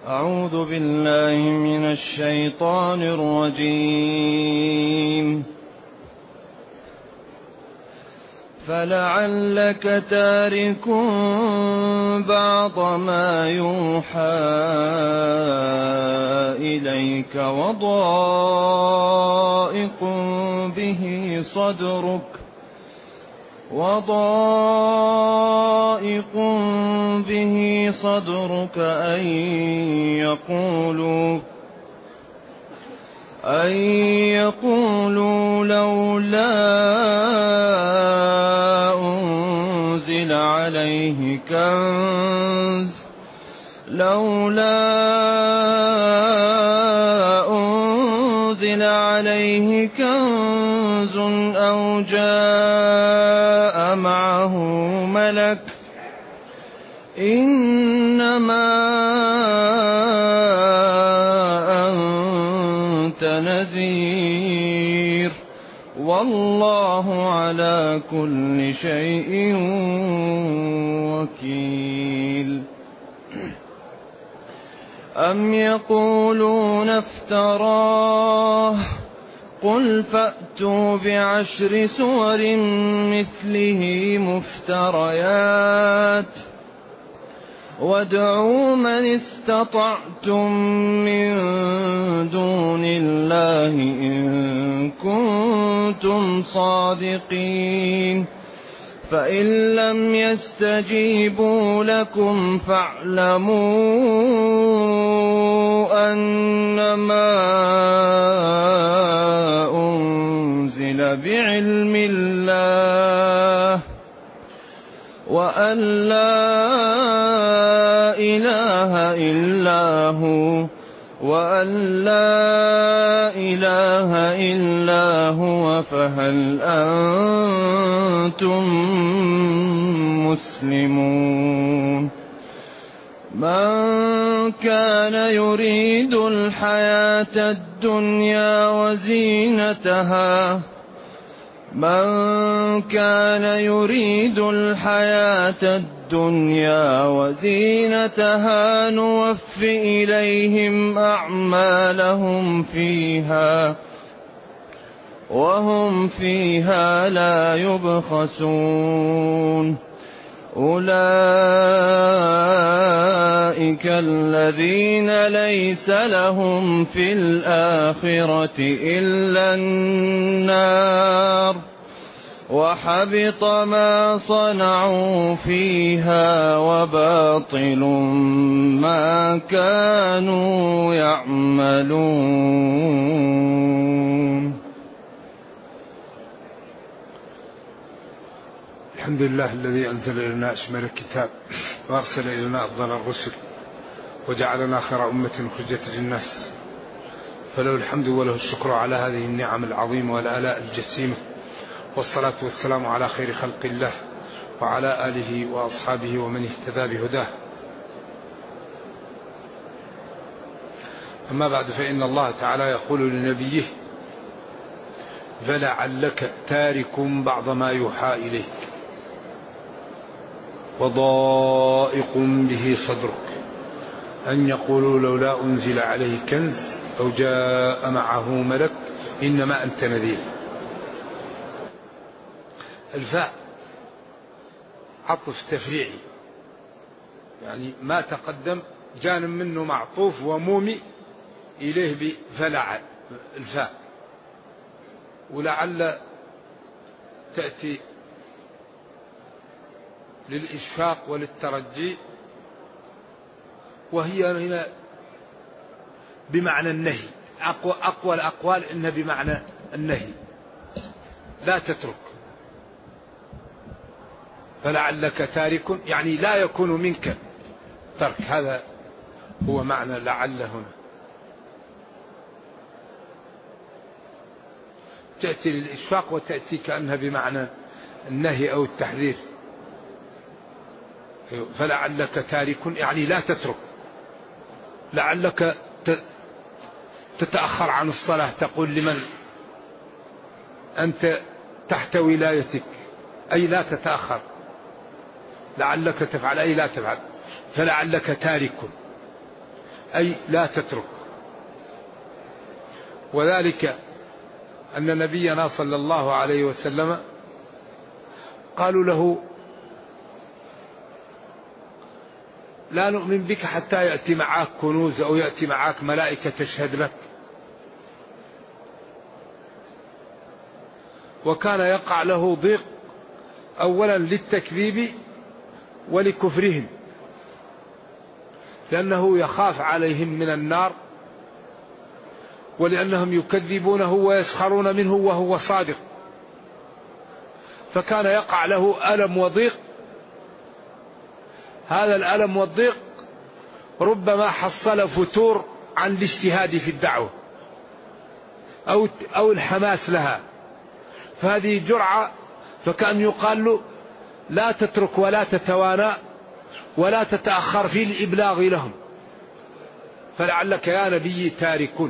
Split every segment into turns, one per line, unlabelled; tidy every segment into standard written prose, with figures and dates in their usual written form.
أعوذ بالله من الشيطان الرجيم. فلعلك تارك بعض ما يوحى إليك وضائق به صدرك أن يقولوا لولا أنزل عليه كنز أو جاء معه ملك إنما أنت نذير والله على كل شيء وكيل. أم يقولون افتراه قل فأتوا بعشر سور مثله مفتريات وادعوا من استطعتم من دون الله إن كنتم صادقين فإن لم يستجيبوا لكم فاعلموا أنما أنزل بعلم الله وأن لا إله إلا هو فهل أنتم مسلمون. من كان يريد الحياة الدنيا وزينتها نوف إليهم أعمالهم فيها وهم فيها لا يبخسون. أولئك الذين ليس لهم في الآخرة إلا النار وحبط ما صنعوا فيها وباطل ما كانوا يعملون.
الحمد لله الذي أنزل إلينا أشمل الكتاب وأرسل إلينا أفضل الرسل وجعلنا خير أمة أخرجت للناس، فله الحمد وله الشكر على هذه النعم العظيمة والآلاء الجسيمة، والصلاة والسلام على خير خلق الله وعلى آله وأصحابه ومن اهتدى بهداه. أما بعد، فإن الله تعالى يقول لنبيه: فلعلك تارك بعض ما يوحى إليك وضائق به صدرك أن يقولوا لولا أنزل عليه كنز أو جاء معه ملك إنما أنت نذير. الفاء عطف تفريعي، يعني ما تقدم جانب منه معطوف ومومي إليه بفلع الفاء، ولعل تأتي للإشفاق وللترجي، وهي هنا بمعنى النهي. أقوى الأقوال إنها بمعنى النهي، لا تترك. فلعلك تارك يعني لا يكون منك ترك، هذا هو معنى لعل هنا. تأتي للإشفاق وتأتي كأنها بمعنى النهي أو التحذير. فلعلك تارك يعني لا تترك، لعلك تتأخر عن الصلاة، تقول لمن أنت تحت ولايتك أي لا تتأخر، لعلك تفعل أي لا تفعل. فلعلك تارك أي لا تترك. وذلك أن نبينا صلى الله عليه وسلم قالوا له لا نؤمن بك حتى يأتي معك كنوز أو يأتي معك ملائكة تشهد لك. وكان يقع له ضيق أولا للتكذيب ولكفرهم، لأنه يخاف عليهم من النار، ولأنهم يكذبونه ويسخرون منه وهو صادق، فكان يقع له ألم وضيق. هذا الألم والضيق ربما حصل فتور عن الاجتهاد في الدعوة أو الحماس لها، فهذه جرعة، فكأن يقال له لا تترك ولا تتوانى ولا تتأخر في الإبلاغ لهم، فلعلك يا نبي تارك.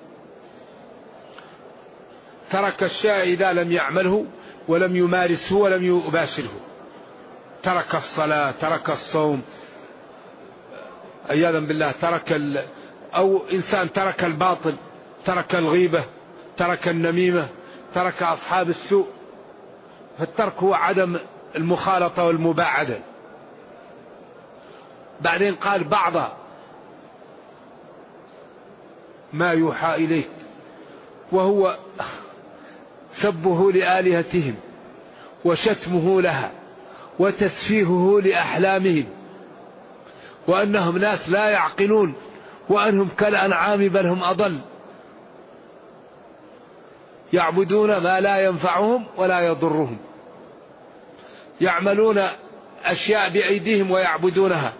ترك الشيء إذا لم يعمله ولم يمارسه ولم يباشره، ترك الصلاة، ترك الصوم، عياذا بالله، أو إنسان ترك الباطل، ترك الغيبة، ترك النميمة، ترك أصحاب السوء. فالترك هو عدم المخالطة والمباعدة. بعدين قال بعض ما يوحى إليك، وهو سبه لآلهتهم وشتمه لها وتسفيهه لأحلامهم، وأنهم ناس لا يعقلون، وأنهم كالأنعام بل هم أضل، يعبدون ما لا ينفعهم ولا يضرهم، يعملون أشياء بأيديهم ويعبدونها.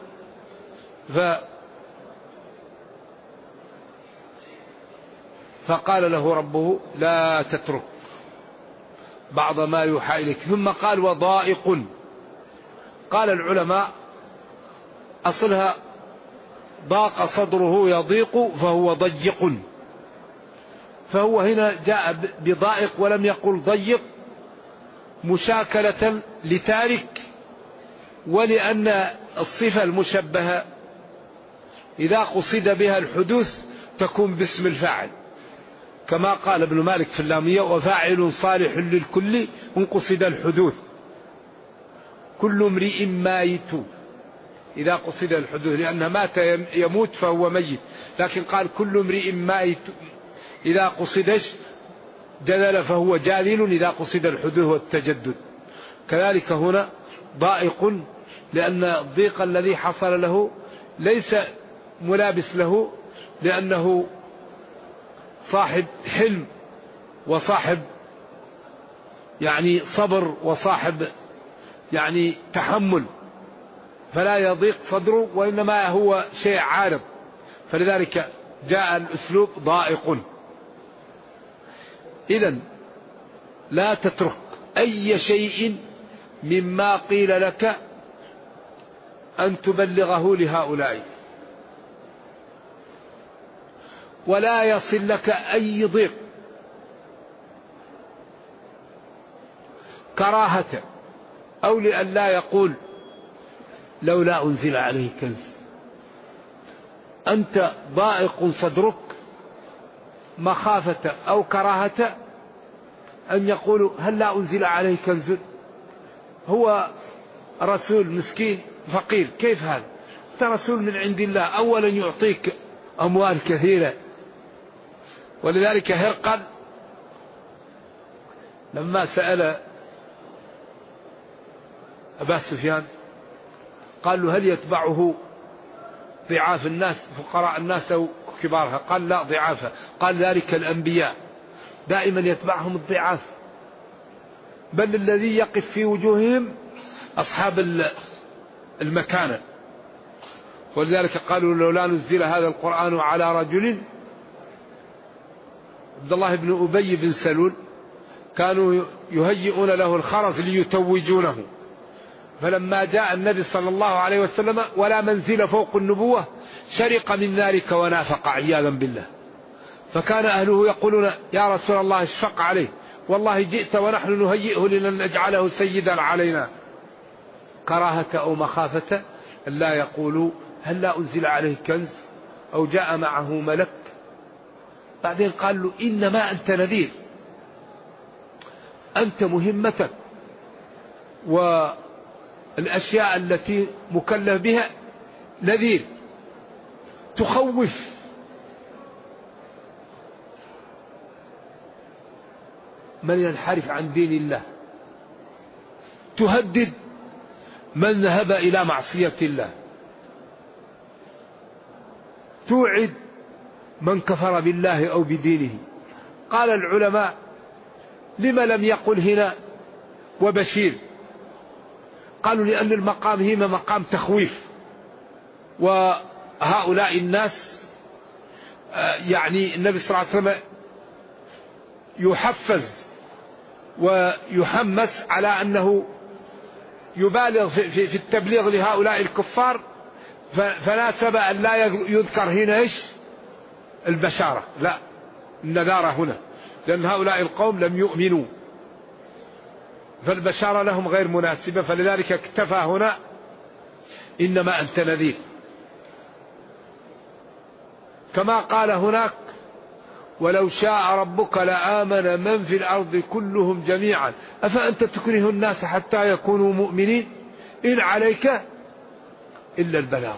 فقال له ربه لا تترك بعض ما يوحى إليك. ثم قال وضائق. قال العلماء أصلها ضاق صدره يضيق فهو ضيق، فهو هنا جاء بضائق ولم يقل ضيق مشاكلة لتارك، ولأن الصفة المشبهة إذا قصد بها الحدوث تكون باسم الفاعل، كما قال ابن مالك في اللامية وفاعل صالح للكل إن قصد الحدوث، كل امرئ ميت إذا قصد الحدوث، لأن مات يموت فهو ميت، لكن قال كل امرئ ميت إذا قصدش جلل فهو جالل إذا قصد الحدوث والتجدد. كذلك هنا ضائق، لأن الضيق الذي حصل له ليس ملابس له، لأنه صاحب حلم وصاحب يعني صبر وصاحب يعني تحمل، فلا يضيق صدره، وإنما هو شيء عارض، فلذلك جاء الأسلوب ضائق. إذن لا تترك أي شيء مما قيل لك أن تبلغه لهؤلاء، ولا يصل لك أي ضيق كراهة، أو لأن لا يقول لولا أنزل عليه كنز. أنت ضائق صدرك مخافة أو كراهة أن يقولوا هل لا أنزل عليه كنز، هو رسول مسكين فقير، كيف هذا؟ أنت رسول من عند الله، أولا يعطيك أموال كثيرة. ولذلك هرقل لما سأل أبا سفيان قال له هل يتبعه ضعاف الناس، فقراء الناس أو كبارها؟ قال لا، ضعافها. قال ذلك الأنبياء دائما يتبعهم الضعاف، بل الذي يقف في وجوههم أصحاب المكانة. ولذلك قالوا لولا نزل هذا القرآن على رجل. عبد الله بن أبي بن سلول كانوا يهيئون له الخرز ليتوجونه، فلما جاء النبي صلى الله عليه وسلم ولا منزل فوق النبوة شرق من ذلك ونافق عياذا بالله، فكان أهله يقولون يا رسول الله اشفق عليه، والله جئت ونحن نهيئه لنجعله سيدا علينا، كراهة أو مخافة لا يقولوا هل لا أنزل عليه كنز أو جاء معه ملك. بعدين قال له إنما أنت نذير، أنت مهمتك والأشياء التي مكلف بها نذير، تخوف من ينحرف عن دين الله، تهدد من ذهب إلى معصية الله، توعد من كفر بالله أو بدينه. قال العلماء لما لم يقل هنا وبشير؟ قالوا لأن المقام هنا مقام تخويف، وهؤلاء الناس يعني النبي صلى الله عليه وسلم يحفز ويحمس على أنه يبالغ في التبليغ لهؤلاء الكفار، فناسب أن لا يذكر هنا إيش البشارة، لا، النذارة هنا، لأن هؤلاء القوم لم يؤمنوا، فالبشارة لهم غير مناسبة، فلذلك اكتفى هنا إنما أنت نذير. كما قال هناك ولو شاء ربك لآمن من في الأرض كلهم جميعا أفأنت تكره الناس حتى يكونوا مؤمنين إن عليك إلا البلاغ.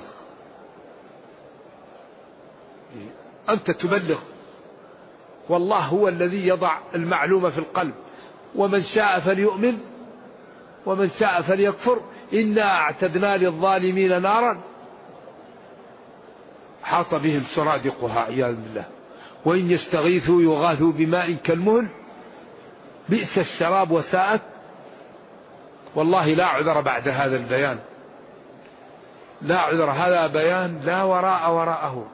أنت تبلغ، والله هو الذي يضع المعلومة في القلب، ومن شاء فليؤمن ومن شاء فليكفر إنا أعتدنا للظالمين نارا حاط بهم سرادقها عياذ بالله وإن يستغيثوا يغاثوا بماء كالمهل بئس الشراب وساءت. والله لا عذر بعد هذا البيان، لا عذر، هذا بيان لا وراء وراءه.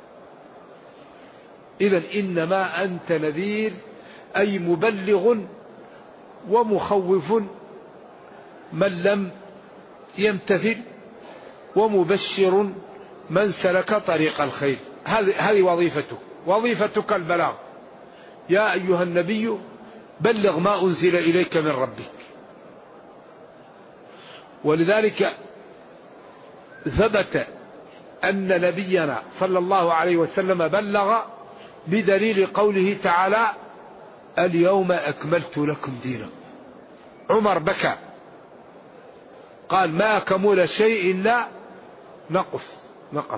إذن إنما أنت نذير أي مبلغ ومخوف من لم يمتثل، ومبشر من سلك طريق الخير. هذه وظيفتك البلاغ. يا أيها النبي بلغ ما أنزل إليك من ربك. ولذلك ثبت أن نبينا صلى الله عليه وسلم بلغ بدليل قوله تعالى اليوم أكملت لكم دينكم. عمر بكى قال ما كمل شيء إلا نقص،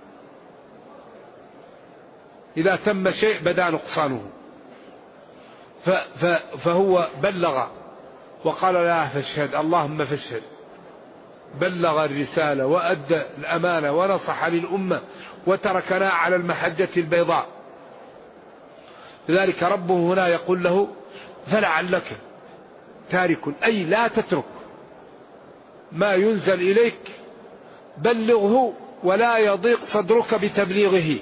إذا تم شيء بدا نقصانه. فهو بلغ وقال لا فاشهد، اللهم فاشهد، بلغ الرسالة وأدى الأمانة ونصح للأمة وتركنا على المحجة البيضاء. لذلك ربه هنا يقول له فلعلك تارك، أي لا تترك ما ينزل إليك، بلغه ولا يضيق صدرك بتبليغه.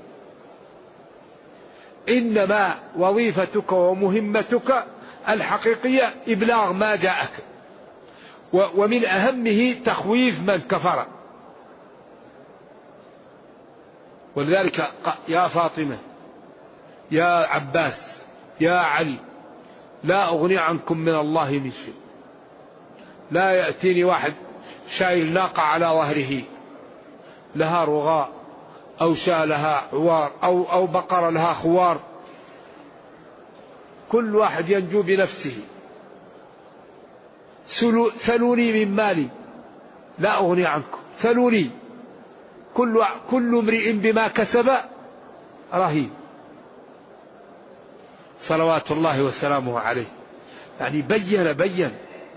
إنما وظيفتك ومهمتك الحقيقية إبلاغ ما جاءك، ومن أهمه تخويف من كفر. ولذلك يا فاطمة يا عباس يا علي لا أغني عنكم من الله من شيء. لا يأتيني واحد شايل ناقة على ظهره لها رغاء أو شاة لها عوار أو بقرة لها خوار، كل واحد ينجو بنفسه. سلوني من مالي لا أغني عنكم، سلوني، كل امرئ بما كسب رهين، صلوات الله وسلامه عليه. يعني بين.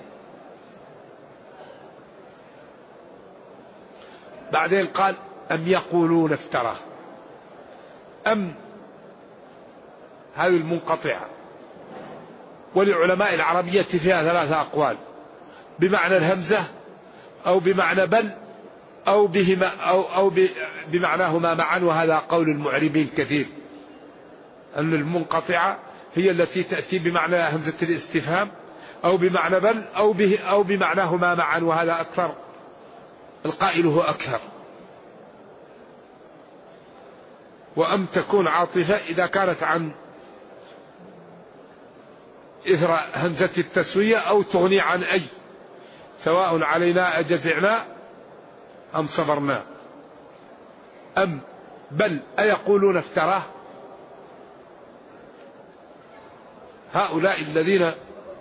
بعدين قال أم يقولون افتراه، أم هذه المنقطعة. ولعلماء العربية فيها 3 أقوال، بمعنى الهمزة أو بمعنى بل أو بهما أو بمعناهما معا، وهذا قول المعربين كثير، أن المنقطعة هي التي تأتي بمعنى همزة الاستفهام أو بمعنى بل أو بمعناهما معا، وهذا أكثر، القائل هو أكثر. وأم تكون عاطفة إذا كانت عن إثر همزة التسوية أو تغني عن أي، سواء علينا أجزعنا أم صبرنا. أم بل أيقولون افتراه. هؤلاء الذين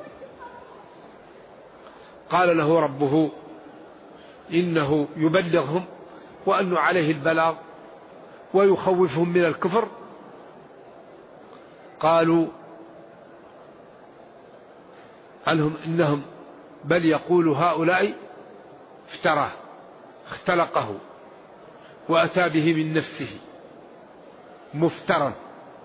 قال له ربه إنه يبلغهم وأن عليه البلاغ ويخوفهم من الكفر، قالوا عنهم إنهم بل يقول هؤلاء افتراه، اختلقه وأتى به من نفسه مفترا.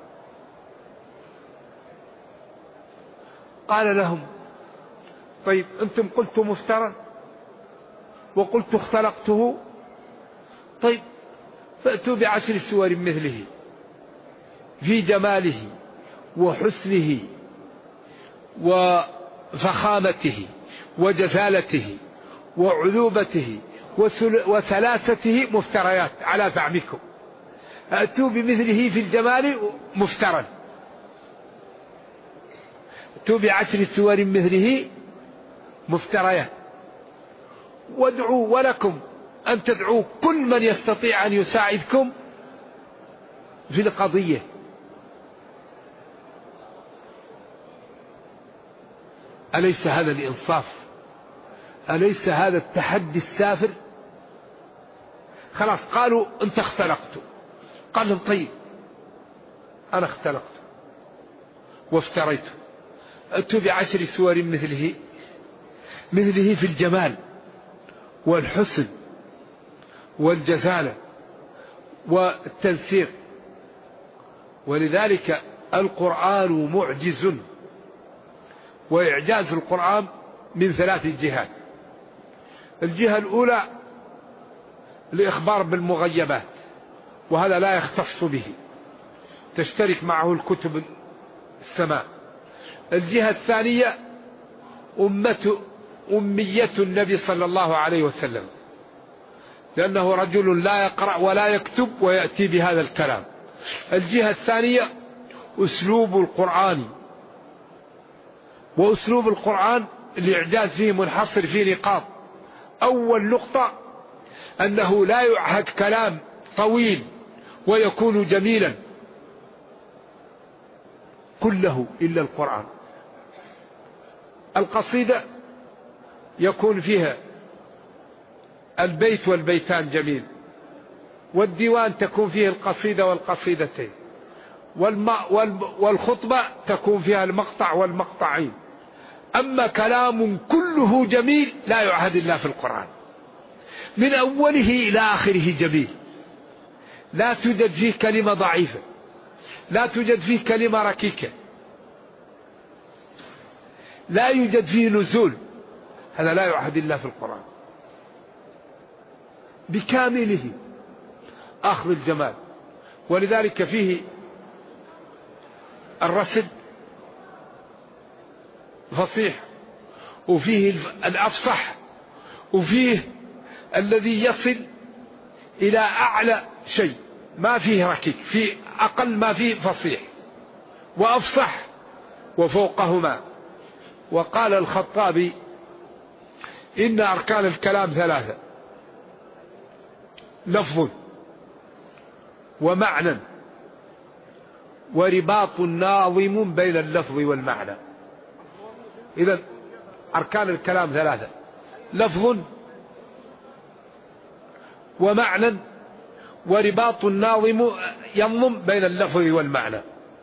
قال لهم طيب أنتم قلتم مفترا وقلت اختلقته، طيب فأتوا بعشر سور مثله في جماله وحسنه وفخامته وجزالته وعذوبته وسلاسته مفتريات على زعمكم، أتوا بمثله في الجمال مفترا، أتوا بعشر سور مثله مفتريات، وادعوا ولكم أن تدعوا كل من يستطيع أن يساعدكم في القضية. أليس هذا الإنصاف؟ أليس هذا التحدي السافر؟ خلاص قالوا أنت اختلقته، قال لهم طيب أنا اختلقته وافتريته، أتوا بعشر سور مثله في الجمال والحسن والجزالة والتنسيق. ولذلك القرآن معجز، وإعجاز القرآن من ثلاث جهات. الجهة الأولى الإخبار بالمغيبات، وهذا لا يختص به، تشترك معه الكتب السماء. الجهة الثانية أمية النبي صلى الله عليه وسلم، لأنه رجل لا يقرأ ولا يكتب ويأتي بهذا الكلام. الجهة الثانية أسلوب القرآن، وأسلوب القرآن الإعجاز فيه منحصر في نقاط. أول نقطة أنه لا يعهد كلام طويل ويكون جميلا كله إلا القرآن. القصيدة يكون فيها البيت والبيتان جميل، والديوان تكون فيه القصيدة والقصيدتين، والخطبة تكون فيها المقطع والمقطعين. أما كلام كله جميل لا يعهد إلا في القرآن، من أوله إلى آخره جميل، لا توجد فيه كلمة ضعيفة، لا توجد فيه كلمة ركيكة، لا يوجد فيه نزول، هذا لا يعهد إلا في القرآن بكامله أخذ الجمال. ولذلك فيه الرسل فصيح، وفيه الأفصح، وفيه الذي يصل إلى أعلى شيء، ما فيه ركيك، في أقل ما فيه فصيح وأفصح وفوقهما. وقال الخطابي إن أركان الكلام ثلاثة: لفظ ومعنى ورباط ناظم بين اللفظ والمعنى. إذن أركان الكلام ثلاثة: لفظ ومعنى ورباط ناظم ينظم بين اللفظ والمعنى.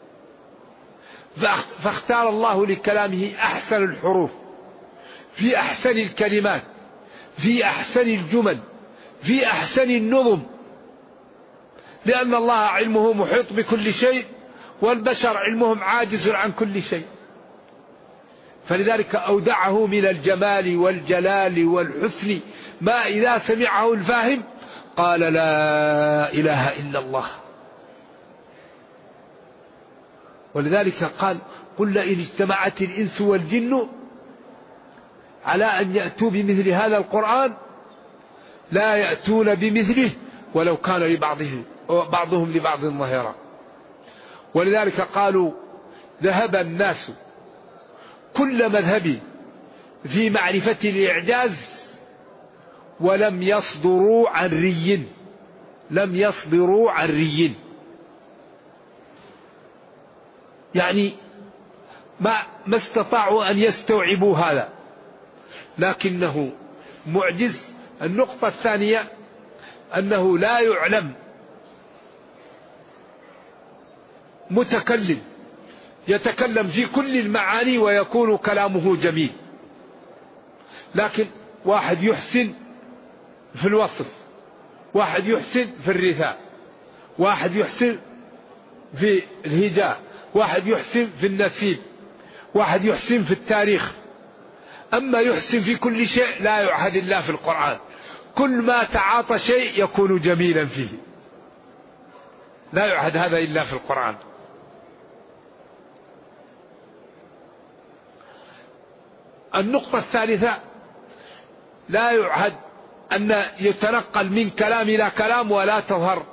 فاختار الله لكلامه أحسن الحروف في أحسن الكلمات في أحسن الجمل في أحسن النظم، لأن الله علمه محيط بكل شيء والبشر علمهم عاجز عن كل شيء، فلذلك أودعه من الجمال والجلال والحسن ما إذا سمعه الفاهم قال لا إله إلا الله. ولذلك قال قل لئن اجتمعت الإنس والجن على أن يأتوا بمثل هذا القرآن لا يأتون بمثله ولو كان بعضهم لبعض ظهيرا. ولذلك قالوا ذهب الناس كل مذهب في معرفة الإعجاز ولم يصدروا عن ري.
لم يصبروا عريين، يعني ما استطاعوا أن يستوعبوا هذا، لكنه معجز. النقطة الثانية أنه لا يعلم متكلم يتكلم في كل المعاني ويكون كلامه جميل، لكن واحد يحسن في الوصف، واحد يحسن في الرثاء، واحد يحسن في الهجاء، واحد يحسن في النسيب، واحد يحسن في التاريخ. أما يحسن في كل شيء لا يعهد إلا في القرآن. كل ما تعاطى شيء يكون جميلا فيه، لا يعهد هذا إلا في القرآن. النقطة الثالثة لا يعهد أن يتنقل من كلام إلى كلام ولا تظهر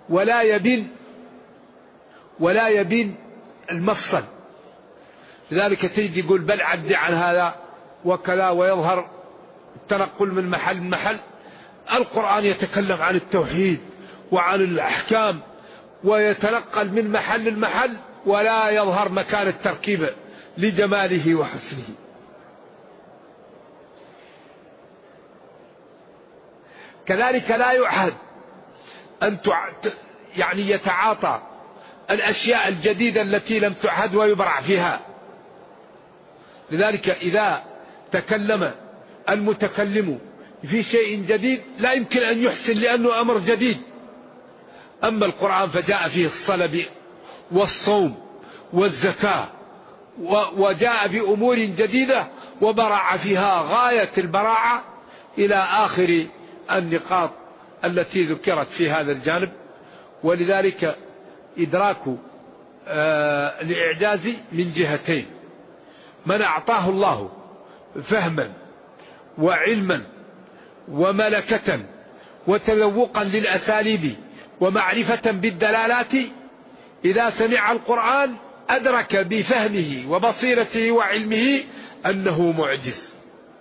ولا يبين المفصل. لذلك تجد يقول بل عد عن هذا وكذا، ويظهر التنقل من محل لمحل. القرآن يتكلم عن التوحيد وعن الأحكام ويتنقل من محل لمحل ولا يظهر مكان التركيب لجماله وحسنه. كذلك لا يعهد أن يعني يتعاطى الأشياء الجديدة التي لم تعهد ويبرع فيها. لذلك إذا تكلم المتكلم في شيء جديد لا يمكن أن يحسن لأنه أمر جديد. أما القرآن فجاء فيه الصلاة والصوم والزكاة وجاء بأمور جديدة وبرع فيها غاية البراعة إلى آخر النقاط التي ذكرت في هذا الجانب. ولذلك إدراك الإعجاز من جهتين: من أعطاه الله فهما وعلما وملكة وتذوقا للأساليب ومعرفة بالدلالات، إذا سمع القرآن أدرك بفهمه وبصيرته وعلمه أنه معجز.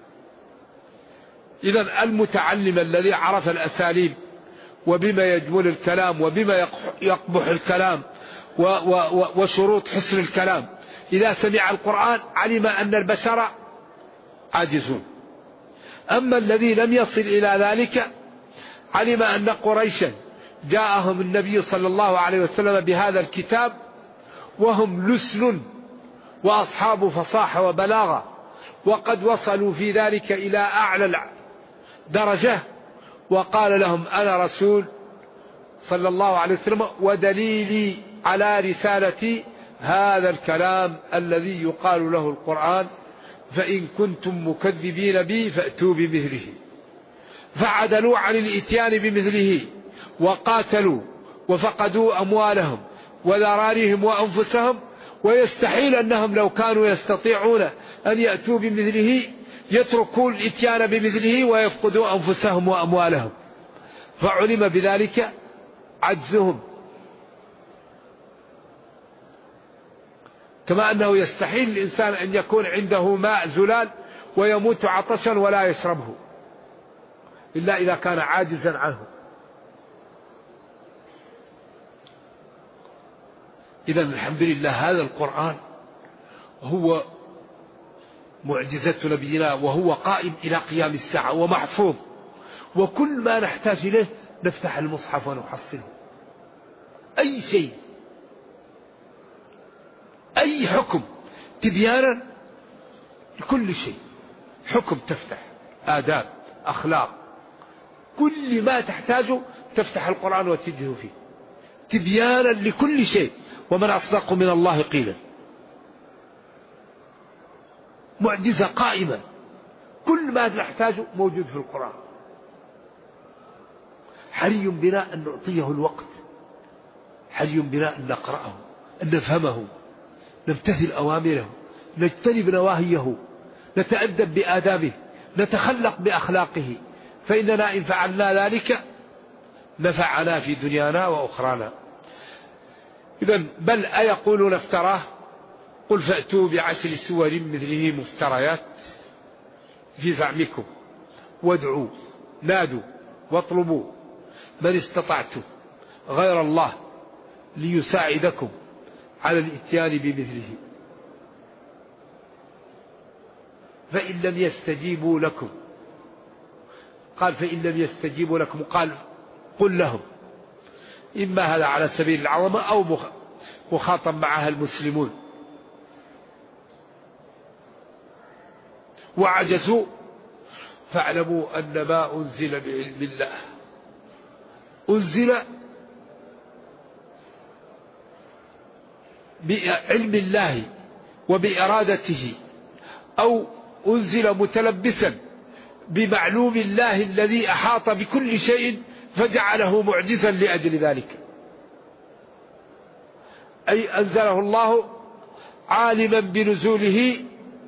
إذن المتعلم الذي عرف الأساليب وبما يجمل الكلام وبما يقبح الكلام وشروط حسن الكلام، إذا سمع القرآن علم أن البشر عاجزون. أما الذي لم يصل إلى ذلك علم أن قريشا جاءهم النبي صلى الله عليه وسلم بهذا الكتاب وهم لسن وأصحاب فصاحة وبلاغة، وقد وصلوا في ذلك إلى أعلى درجة، وقال لهم أنا رسول صلى الله عليه وسلم ودليلي على رسالتي هذا الكلام الذي يقال له القرآن، فإن كنتم مكذبين بي فأتوا بمثله. فعدلوا عن الإتيان بمثله وقاتلوا وفقدوا أموالهم وذراريهم وأنفسهم، ويستحيل أنهم لو كانوا يستطيعون أن يأتوا بمثله يتركوا الإتيان بمثله ويفقدوا أنفسهم وأموالهم. فعلم بذلك عجزهم، كما أنه يستحيل الإنسان أن يكون عنده ماء زلال ويموت عطشا ولا يشربه إلا إذا كان عاجزا عنه. إذن الحمد لله هذا القرآن هو معجزة نبينا، وهو قائم إلى قيام الساعة ومحفوظ، وكل ما نحتاج إليه نفتح المصحف ونحصله. أي شيء، أي حكم تبيانا لكل شيء، حكم تفتح، آداب، أخلاق، كل ما تحتاجه تفتح القرآن وتجده فيه تبيانا لكل شيء. ومن أصدق من الله قيلا. معجزة قائمة، كل ما نحتاجه موجود في القرآن. حري بنا أن نعطيه الوقت، حري بنا أن نقرأه، أن نفهمه، نمتثل أوامره، نجتنب نواهيه، نتأدب بآدابه، نتخلق بأخلاقه، فإننا إن فعلنا ذلك نفعنا في دنيانا وأخرانا. إذن بل أيقولون افتراه قل فأتوا بعشر سور مثله مفتريات في زعمكم وادعوا نادوا واطلبوا من استطعتم غير الله ليساعدكم على الاتيان بمثله فإن لم يستجيبوا لكم. قال فإن لم يستجيبوا لكم قال قل لهم. إما هذا على سبيل العظمة أو مخاطب معها المسلمون. وعجزوا فاعلموا أن ما أنزل بعلم الله أنزل بعلم الله وبإرادته أو أنزل متلبسا بمعلوم الله الذي أحاط بكل شيء فجعله معجزا لأجل ذلك. أي أنزله الله عالما بنزوله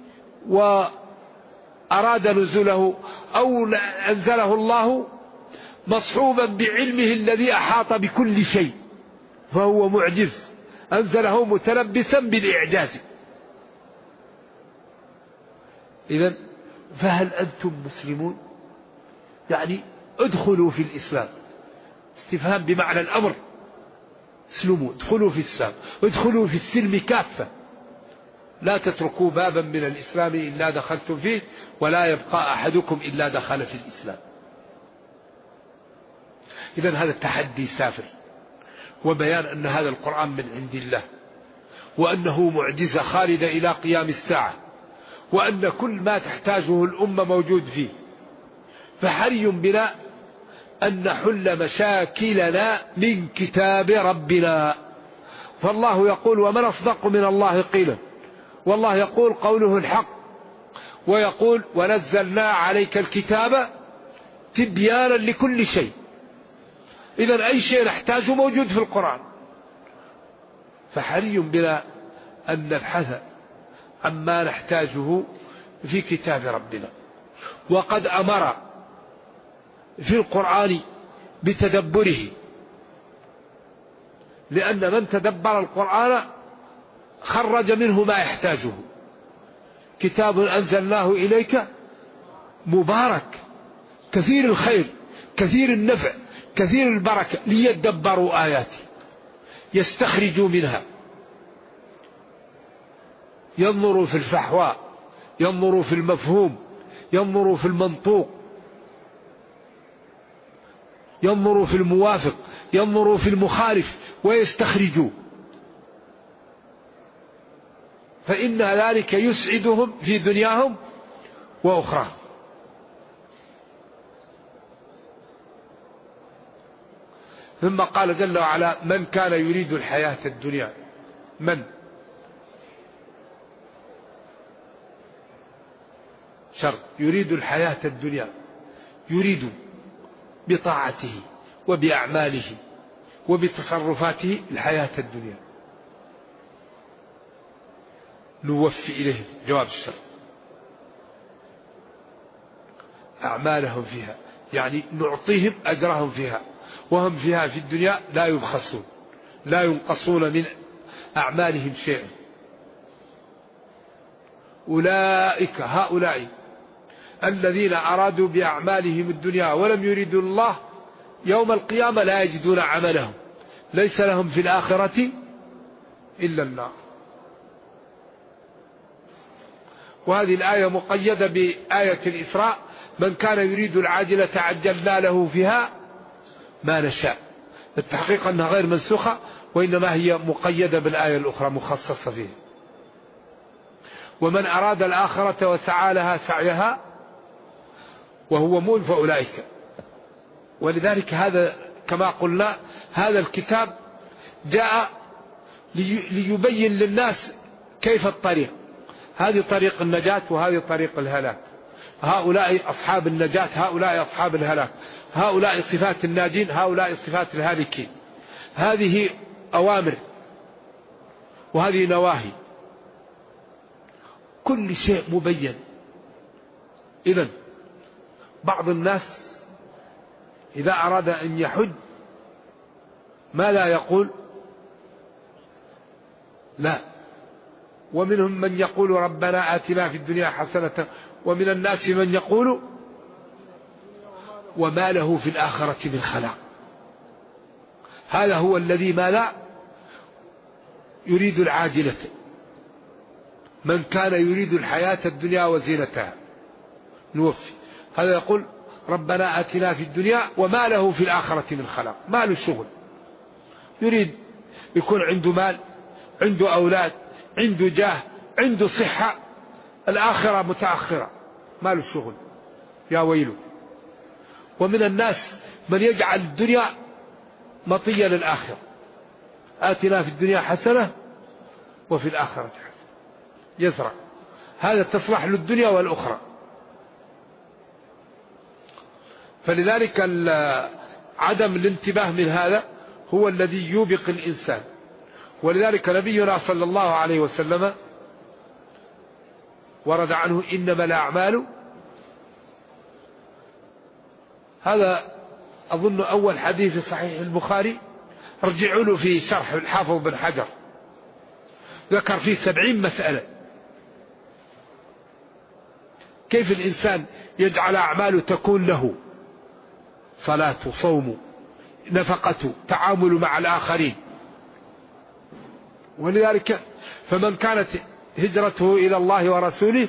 وأراد نزوله، أو أنزله الله مصحوبا بعلمه الذي أحاط بكل شيء فهو معجز، أنزله متلبسا بالإعجاز. إذن فهل أنتم مسلمون؟ يعني ادخلوا في الإسلام، استفهام بمعنى الأمر، اسلموا، ادخلوا في الإسلام، ادخلوا في السلم كافة، لا تتركوا بابا من الإسلام إلا دخلتم فيه، ولا يبقى أحدكم إلا دخل في الإسلام. إذن هذا التحدي سافر، وبيان أن هذا القرآن من عند الله، وأنه معجزة خالدة إلى قيام الساعة، وأن كل ما تحتاجه الأمة موجود فيه. فحري بنا أن نحل مشاكلنا من كتاب ربنا. فالله يقول ومن أصدق من الله قيلا، والله يقول قوله الحق، ويقول ونزلنا عليك الكتاب تبيانا لكل شيء. إذن أي شيء نحتاجه موجود في القرآن. فحري بنا أن نبحث عما نحتاجه في كتاب ربنا. وقد أمر في القرآن بتدبره، لأن من تدبر القرآن خرج منه ما يحتاجه. كتاب أنزلناه إليك مبارك كثير الخير كثير النفع كثير البركة ليدبروا آياته، يستخرجوا منها، ينظروا في الفحواء، ينظروا في المفهوم، ينظروا في المنطوق، ينظروا في الموافق، ينظروا في المخالف، ويستخرجوا. فإن ذلك يسعدهم في دنياهم وأخراهم. ثم قال جل وعلا من كان يريد الحياة الدنيا، من شرط يريد الحياة الدنيا، يريد بطاعته وبأعماله وبتصرفاته الحياة الدنيا، نوفي إليهم جواب الشرط أعمالهم فيها، يعني نعطيهم أجرهم فيها، وهم فيها في الدنيا لا يبخسون، لا ينقصون من أعمالهم شيئا. أولئك هؤلاء الذين أرادوا بأعمالهم الدنيا ولم يريدوا الله يوم القيامة لا يجدون عملهم، ليس لهم في الآخرة إلا النار. وهذه الآية مقيدة بآية الإسراء من كان يريد العاجلة عجلنا له فيها ما نشاء. التحقيق أنها غير منسوخة، وإنما هي مقيدة بالآية الأخرى مخصصة فيه. ومن أراد الآخرة وسعى لها سعيها وهو مؤمن فأولئك. ولذلك هذا كما قلنا هذا الكتاب جاء ليبين للناس كيف الطريق، هذه طريق النجاة وهذه طريق الهلاك، هؤلاء أصحاب النجاة هؤلاء أصحاب الهلاك، هؤلاء صفات الناجين هؤلاء صفات الهالكين. هذه أوامر وهذه نواهي، كل شيء مبين. إذن بعض الناس إذا أراد أن يحج ماذا يقول؟ لا. ومنهم من يقول ربنا آتنا في الدنيا حسنة، ومن الناس من يقول وما له في الآخرة من خلاق. هذا هو الذي ماذا يريد العاجلة. من كان يريد الحياة الدنيا وزينتها نوفي. هذا يقول ربنا آتنا في الدنيا وما له في الآخرة من خلاق. ما له شغل، يريد يكون عنده مال، عنده أولاد، عنده جاه، عنده صحة، الآخرة متأخرة، ما له شغل، يا ويله. ومن الناس من يجعل الدنيا مطية للآخرة. آتنا في الدنيا حسنة وفي الآخرة حسنة، يزرع هذا تصلح للدنيا والأخرى. فلذلك عدم الانتباه من هذا هو الذي يوبق الإنسان. ولذلك نبينا صلى الله عليه وسلم ورد عنه إنما الأعمال، هذا أظن أول حديث في صحيح البخاري، ارجعوا له في شرح الحافظ بن حجر، ذكر فيه 70 مسألة كيف الإنسان يجعل أعماله تكون له، صلاة، صوم، نفقة، تعامل مع الآخرين. ولذلك فمن كانت هجرته إلى الله ورسوله،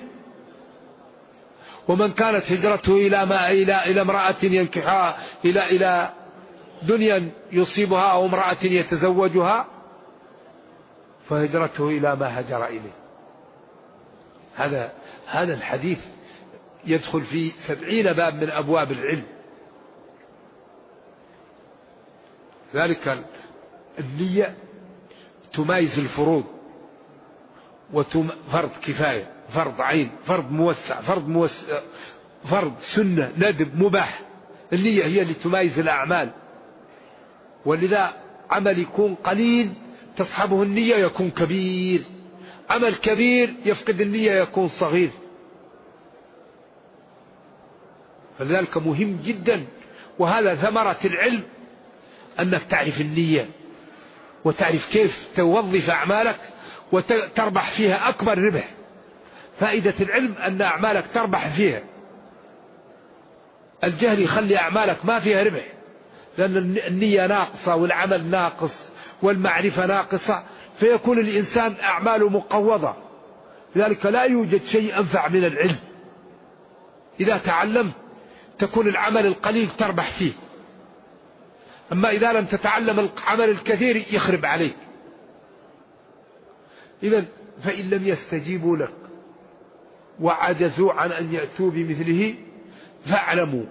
ومن كانت هجرته إلى امرأة ينكحها، إلى دنيا يصيبها أو امرأة يتزوجها، فهجرته إلى ما هجر إليه. هذا الحديث يدخل في 70 باب من أبواب العلم. ذلك النية تمايز الفروض، فرض كفاية، فرض عين، فرض موسع، فرض سنة، ندب، مباح. النية هي اللي تمايز الأعمال. ولذا عمل يكون قليل تصحبه النية يكون كبير، عمل كبير يفقد النية يكون صغير. فلذلك مهم جدا، وهذا ثمرة العلم، أنك تعرف النية وتعرف كيف توظف أعمالك وتربح فيها أكبر ربح. فائدة العلم أن أعمالك تربح فيها. الجهل يخلي أعمالك ما فيها ربح، لأن النية ناقصة والعمل ناقص والمعرفة ناقصة، فيكون الإنسان أعماله مقوضة. لذلك لا يوجد شيء أنفع من العلم. إذا تعلمت تكون العمل القليل تربح فيه، أما إذا لم تتعلم العمل الكثير يخرب عليك. إذن فإن لم يستجيبوا لك وعجزوا عن أن يأتوا بمثله فاعلموا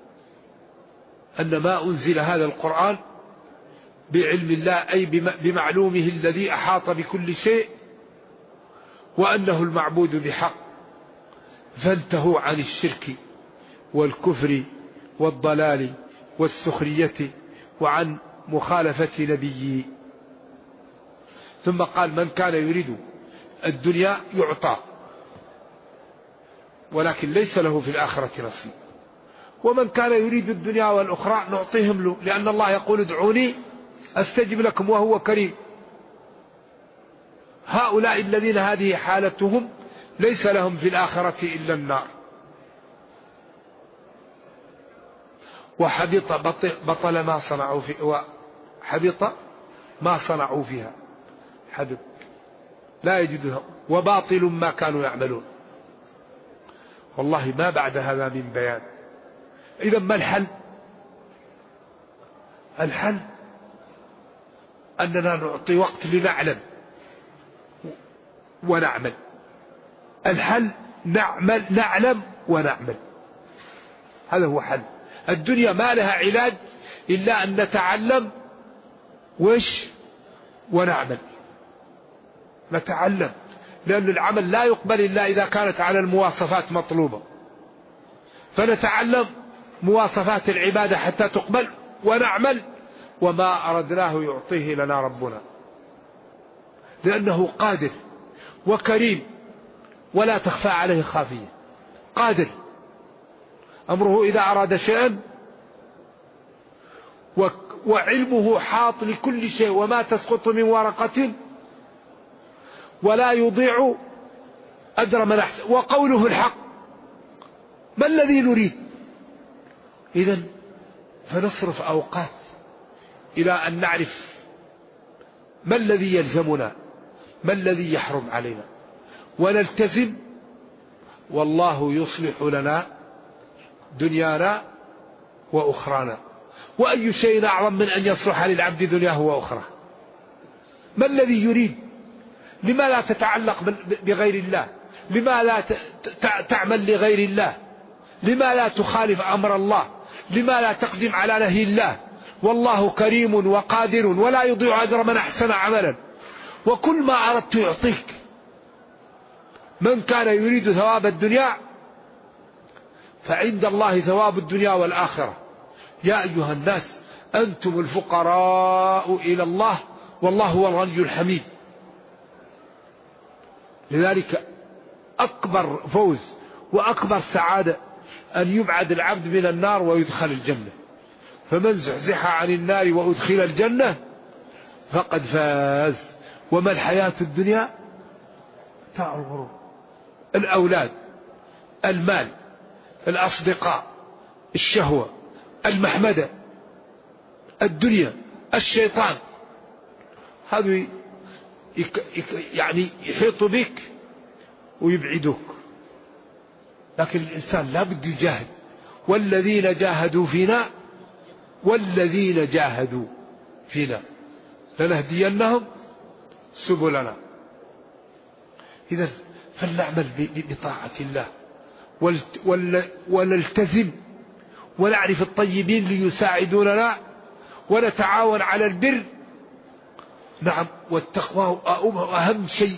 أن ما أنزل هذا القرآن بعلم الله، أي بمعلومه الذي أحاط بكل شيء، وأنه المعبود بحق، فانتهوا عن الشرك والكفر والضلال والسخرية وعن مخالفة نبيه. ثم قال من كان يريد الدنيا يعطى ولكن ليس له في الآخرة نصيب، ومن كان يريد الدنيا والأخرى نعطيهم له، لأن الله يقول ادعوني أستجب لكم وهو كريم. هؤلاء الذين هذه حالتهم ليس لهم في الآخرة إلا النار. وحبط بطل ما صنعوا وحبط ما صنعوا فيها، حبط لا يجدها، وباطل ما كانوا يعملون. والله ما بعد هذا من بيان. إذا ما الحل؟ الحل أننا نعطي وقت لنعلم ونعمل. الحل نعلم ونعمل، هذا هو حل. الدنيا ما لها علاج إلا أن نتعلم ونعمل. نتعلم، لأن العمل لا يقبل إلا إذا كانت على المواصفات مطلوبة، فنتعلم مواصفات العبادة حتى تقبل، ونعمل وما أردناه يعطيه لنا ربنا، لأنه قادر وكريم ولا تخفى عليه خافية. قادر، أمره إذا أراد شيئا، وعلمه حاط لكل شيء، وما تسقط من ورقة ولا يضيع أجر من أحسن، وقوله الحق. ما الذي نريد؟ إذن فنصرف أوقات إلى أن نعرف ما الذي يلزمنا، ما الذي يحرم علينا، ونلتزم، والله يصلح لنا دنيانا وأخرانا. وأي شيء أعظم من أن يصلح للعبد دنياه وأخرى؟ ما الذي يريد؟ لما لا تتعلق بغير الله؟ لما لا تعمل لغير الله؟ لما لا تخالف أمر الله؟ لما لا تقدم على نهي الله؟ والله كريم وقادر ولا يضيع أجر من أحسن عملا، وكل ما أردت يعطيك. من كان يريد ثواب الدنيا فعند الله ثواب الدنيا والآخرة. يا أيها الناس أنتم الفقراء إلى الله والله هو الغني الحميد. لذلك أكبر فوز وأكبر سعادة أن يبعد العبد من النار ويدخل الجنة. فمن زحزح عن النار وأدخل الجنة فقد فاز. وما الحياة الدنيا متاع الغرور. الأولاد، المال، الأصدقاء، الشهوة، المحمدة، الدنيا، الشيطان، هذا يعني يحيط بك ويبعدوك. لكن الإنسان لا بد يجاهد. والذين جاهدوا فينا لنهدينهم سبلنا. إذا فلنعمل بطاعة الله ونلتزم ونعرف الطيبين ليساعدوننا ونتعاون على البر. نعم، والتقوى أهم شيء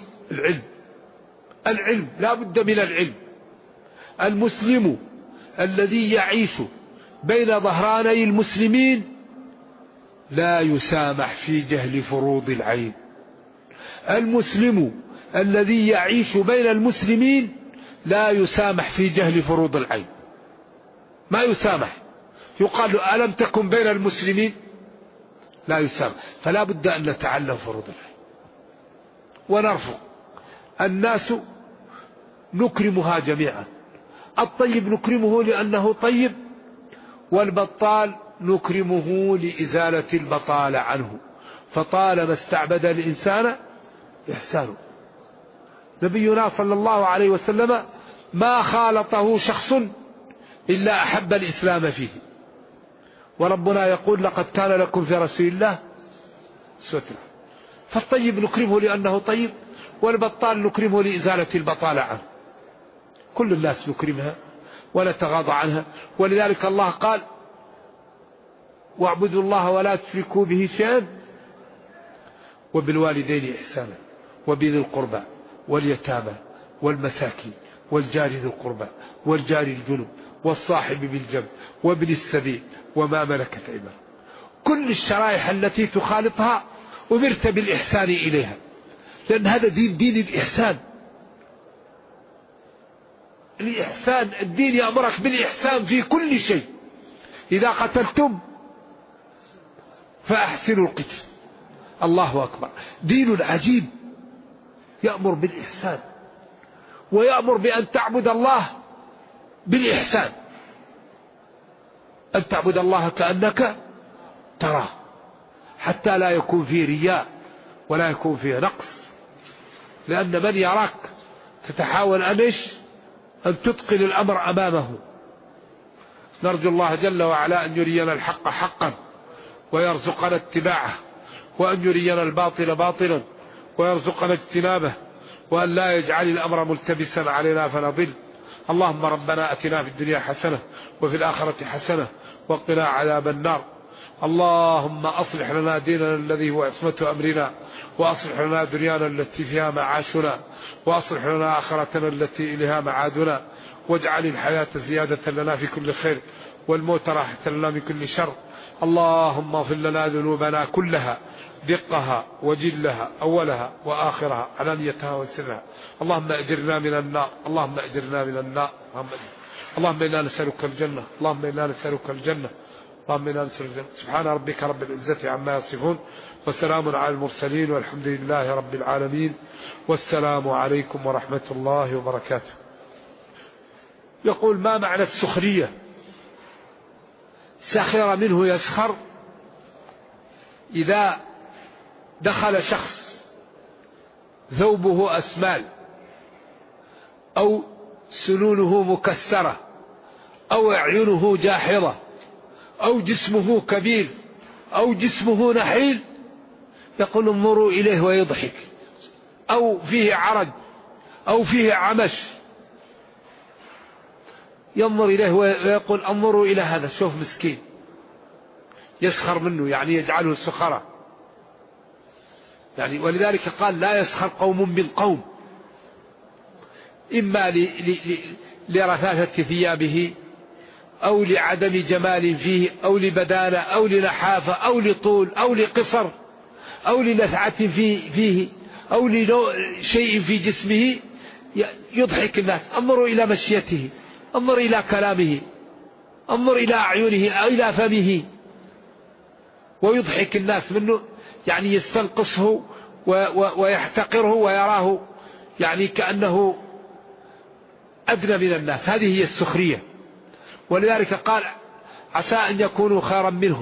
العلم لا بد من العلم. المسلم الذي يعيش بين ظهراني المسلمين لا يسامح في جهل فروض العين. المسلم الذي يعيش بين المسلمين لا يسامح في جهل فروض العين، ما يسامح. يقال له ألم تكن بين المسلمين؟ لا يسامح. فلا بد أن نتعلم فروض العين ونرفق الناس، نكرمها جميعا. الطيب نكرمه لأنه طيب، والبطال نكرمه لإزالة البطالة عنه. فطالما استعبد الإنسان إحسانه. نبينا صلى الله عليه وسلم ما خالطه شخص إلا أحب الإسلام فيه. وربنا يقول لقد كان لكم في رسول الله أسوة. فالطيب نكرمه لأنه طيب، والبطال نكرمه لإزالة البطالة عنه. كل الناس نكرمها ونتغاضى عنها. ولذلك الله قال واعبدوا الله ولا تشركوا به شيئا وبالوالدين إحسانا وبذي القربى واليتامى والمساكين والجار ذي القربى والجار الجنب والصاحب بالجنب وابن السبيل وما ملكت أيمانكم. كل الشرائح التي تخالطها أمرت بالإحسان إليها، لأن هذا دين الإحسان. الإحسان، الدين يأمرك بالإحسان في كل شيء. إذا قتلتم فأحسنوا القتل. الله أكبر. دين عجيب يأمر بالإحسان، ويأمر بأن تعبد الله بالإحسان، أن تعبد الله كأنك تراه، حتى لا يكون فيه رياء ولا يكون فيه نقص. لأن من يراك تتحاول أن تتقن الأمر أمامه. نرجو الله جل وعلا أن يرينا الحق حقا ويرزقنا اتباعه، وأن يرينا الباطل باطلا ويرزقنا اجتنابه، وأن لا يجعل الأمر ملتبسا علينا فنضل. اللهم ربنا أتنا في الدنيا حسنة وفي الآخرة حسنة وقنا عذاب النار. اللهم أصلح لنا ديننا الذي هو عصمة أمرنا، وأصلح لنا دنيانا التي فيها معاشنا، وأصلح لنا آخرتنا التي إليها معادنا، واجعل الحياة زيادة لنا في كل خير والموت راحة لنا من كل شر. اللهم اغفر لنا ذنوبنا كلها، دقها وجلها، أولها وآخرها، علانيتها وسرها. اللهم أجرنا من النار، اللهم أجرنا من النار. اللهم إنا نسألك الجنة، اللهم إنا نسألك الجنة، اللهم إنا نسألك الجنة. سبحان ربك رب العزة عما يصفون، وسلام على المرسلين، والحمد لله رب العالمين، والسلام عليكم ورحمة الله وبركاته. يقول: ما معنى السخرية؟ سخر منه يسخر، إذا دخل شخص ثوبه أسمال أو سنونه مكسرة أو أعينه جاحظة أو جسمه كبير أو جسمه نحيل، يقول انظروا إليه ويضحك، أو فيه عرج أو فيه عمش، ينظر إليه ويقول انظروا إلى هذا، شوف مسكين، يسخر منه، يعني يجعله سخرة. يعني ولذلك قال لا يسخر قوم من قوم، إما لرثاثة ثيابه أو لعدم جمال فيه أو لبدانة أو لنحافة أو لطول أو لقصر أو لنثعة فيه أو لشيء في جسمه، يضحك الناس. انظروا إلى مشيته، انظر إلى كلامه، انظر إلى أعينه أو إلى فمه، ويضحك الناس منه، يعني يستنقصه ويحتقره ويراه يعني كأنه أدنى من الناس. هذه هي السخرية. ولذلك قال عسى أن يكونوا خيرا منهم،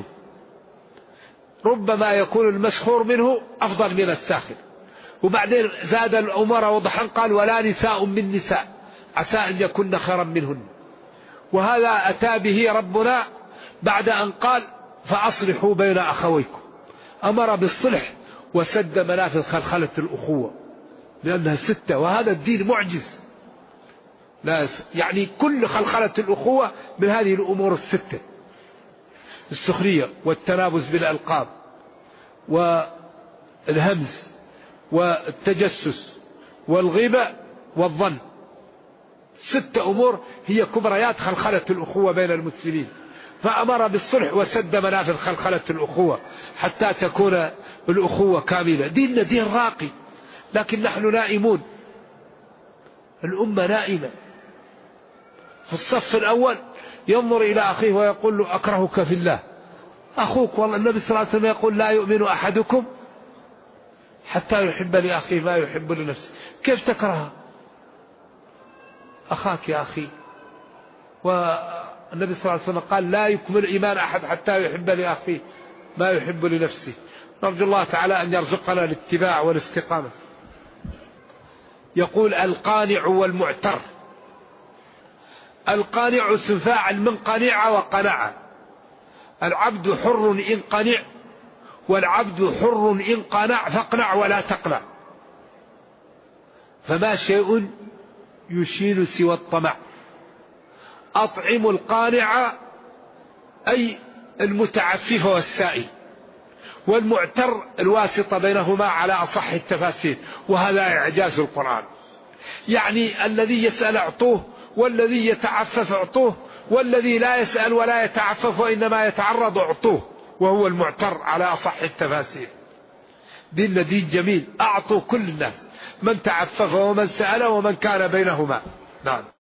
ربما يكون المسخور منه أفضل من الساخر. وبعدين زاد الأمر وضحا قال ولا نساء من نساء عسى أن يكون خيرا منهن. وهذا أتى به ربنا بعد أن قال فأصلحوا بين أخويكم، أمر بالصلح وسد منافذ خلخلة الأخوة لأنها 6، وهذا الدين معجز. لا يعني كل خلخلة الأخوة من هذه الأمور 6: السخرية والتنابز بالألقاب والهمز والتجسس والغيبة والظن. 6 أمور هي كبريات خلخلة الأخوة بين المسلمين. فأمر بالصلح وسد منافذ خلخلة الأخوة حتى تكون الأخوة كاملة. ديننا دين راقي، لكن نحن نائمون، الأمة نائمة. في الصف الأول ينظر إلى أخيه ويقول له أكرهك في الله، أخوك والله النبي صلى الله عليه وسلم يقول لا يؤمن أحدكم حتى يحب لأخيه ما يحب لنفسه. كيف تكره أخاك يا أخي؟ والنبي صلى الله عليه وسلم قال لا يكمل إيمان أحد حتى يحب لأخيه ما يحب لنفسه. نرجو الله تعالى أن يرزقنا الاتباع والاستقامة. يقول القانع والمعتر. القانع اسم فاعل من قنع وقنع. العبد حر إن قنع، والعبد حر إن قنع، فاقنع ولا تقنع. فما شيء يشين سوى الطمع. أطعم القانع أي المتعفف والسائل، والمعتر الواسطة بينهما على أصح التفاسير، وهذا إعجاز القرآن. يعني الذي يسأل أعطوه، والذي يتعفف أعطوه، والذي لا يسأل ولا يتعفف وإنما يتعرض أعطوه، وهو المعتر على أصح التفاسير. ديننا دين جميل، أعطوا كل الناس، من تعفف ومن سأل ومن كان بينهما. نعم.